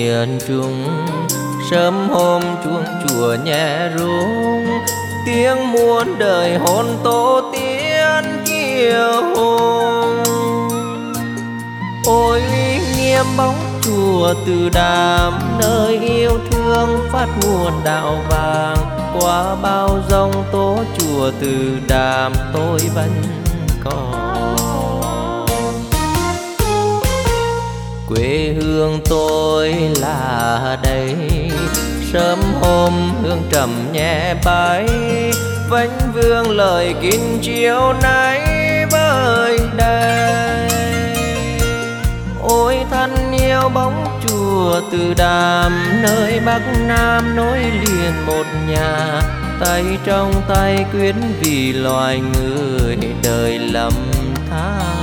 miền Trung. Sớm hôm chuông chùa nhẹ rung, tiếng muôn đời hồn tổ tiên kiêu hùng. Ôi uy nghiêm bóng chùa Từ Đàm, nơi yêu thương phát nguồn đạo vàng. Qua bao giông tố chùa Từ Đàm tôi vẫn còn. Quê hương tôi là đây, sớm hôm hương trầm nhẹ bay. Vánh vương lời kinh chiều nay vơi đầy. Ôi thân yêu bóng chùa Từ Đàm, nơi Bắc Nam nối liền một nhà. Tay trong tay quyến vì loài người đời lầm than.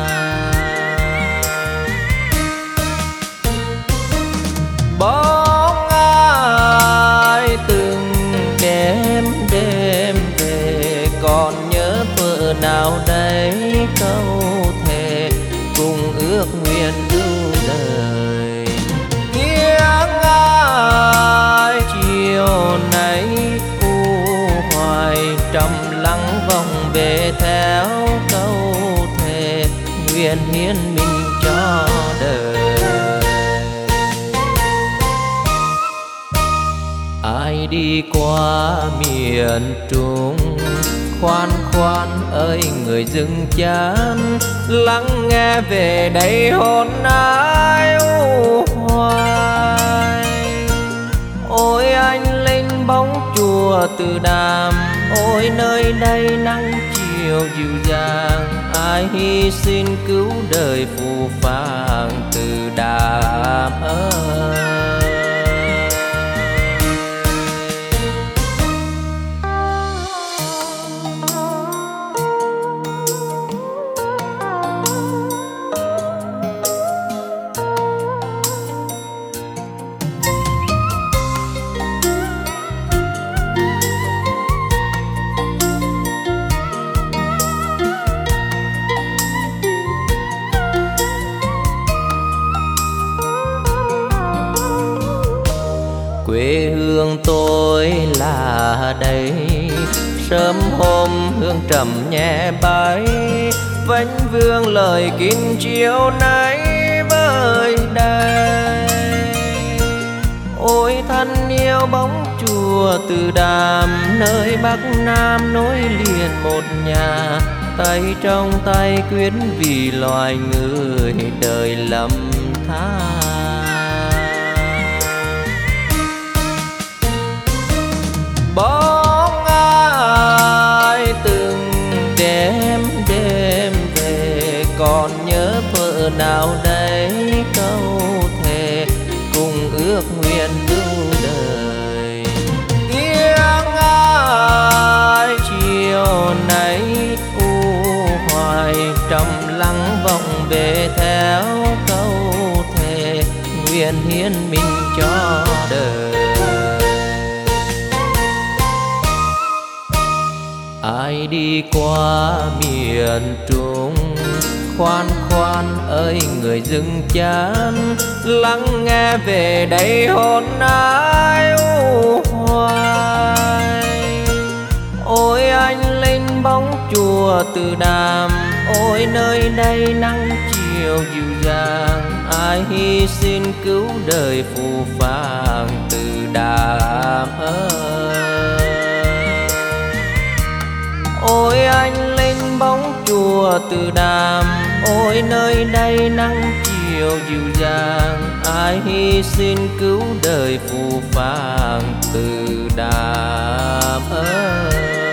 Bóng ai từng đêm đêm về, còn nhớ vợ nào đây câu thề cùng ước nguyện lưu đời. Tiếng ai chiều nay u hoài, trầm lắng vòng về theo câu thề nguyện hiến mình cho đời. Ai đi qua miền Trung, khoan khoan ơi người dừng chân, lắng nghe về đây hồn ai u hoài. Ôi anh linh bóng chùa Từ Đàm, ôi nơi đây nắng chiều dịu dàng. Ai hy sinh cứu đời phù phàng Từ Đàm ơi. Quê hương tôi là đây, sớm hôm hương trầm nhẹ bay. Vánh vương lời kinh chiều nay vơi đầy. Ôi thân yêu bóng chùa Từ Đàm, nơi Bắc Nam nối liền một nhà. Tay trong tay quyến vì loài người đời lầm than. Bóng ai từng đêm đêm về, còn nhớ vợ nào đây câu thề cùng ước nguyện lưu đời. Tiếng ai chiều nay u hoài, trầm lắng vọng về theo câu thề nguyện hiến mình cho đời. Ai đi qua miền Trung, khoan khoan ơi người dừng chân, lắng nghe về đây hồn ai u hoài. Ôi anh linh bóng chùa Từ Đàm, ôi nơi đây nắng chiều dịu dàng. Ai hy sinh cứu đời phù phàng Từ Đàm ơi. Ôi anh linh bóng chùa Từ Đàm, ôi nơi đây nắng chiều dịu dàng. Ai hy sinh cứu đời phù phàng Từ Đàm ơi.